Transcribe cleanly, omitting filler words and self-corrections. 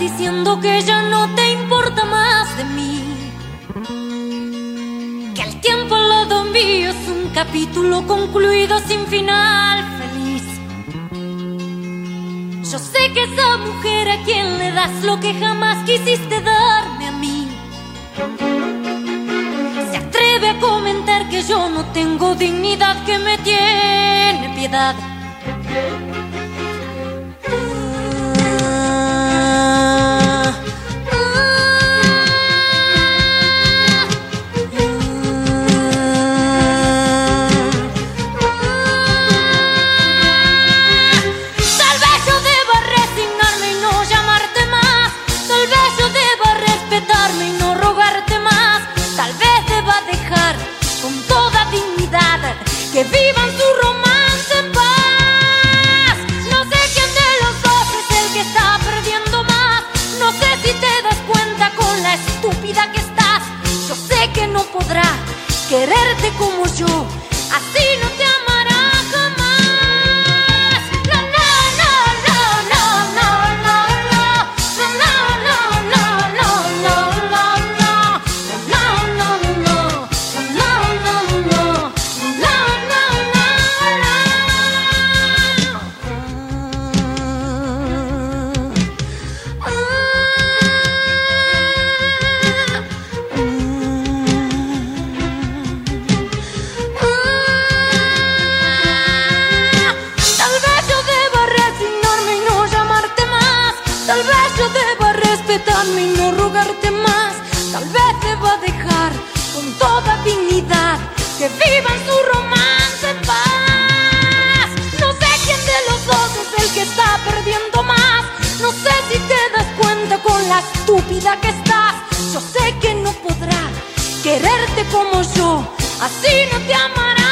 diciendo que ya no te importa más de mí, que el tiempo al lado mío es un capítulo concluido sin final feliz. Yo sé que esa mujer a quien le das lo que jamás quisiste darme a mí se atreve a comentar que yo no tengo dignidad, que me tiene piedad. Que vivan su romance en paz. No sé quién de los dos es el que está perdiendo más. No sé si te das cuenta con la estúpida que estás. Yo sé que no podrá quererte como yo, así no te amará jamás. No, no, no, no, no, no, no, no, no, no, no, no, no, no, no, no, no, no, no. Tal vez yo deba respetarme y no rogarte más. Tal vez deba dejar con toda dignidad que vivan su romance en paz. No sé quién de los dos es el que está perdiendo más. No sé si te das cuenta con la estúpida que estás. Yo sé que no podrá quererte como yo, así no te amará.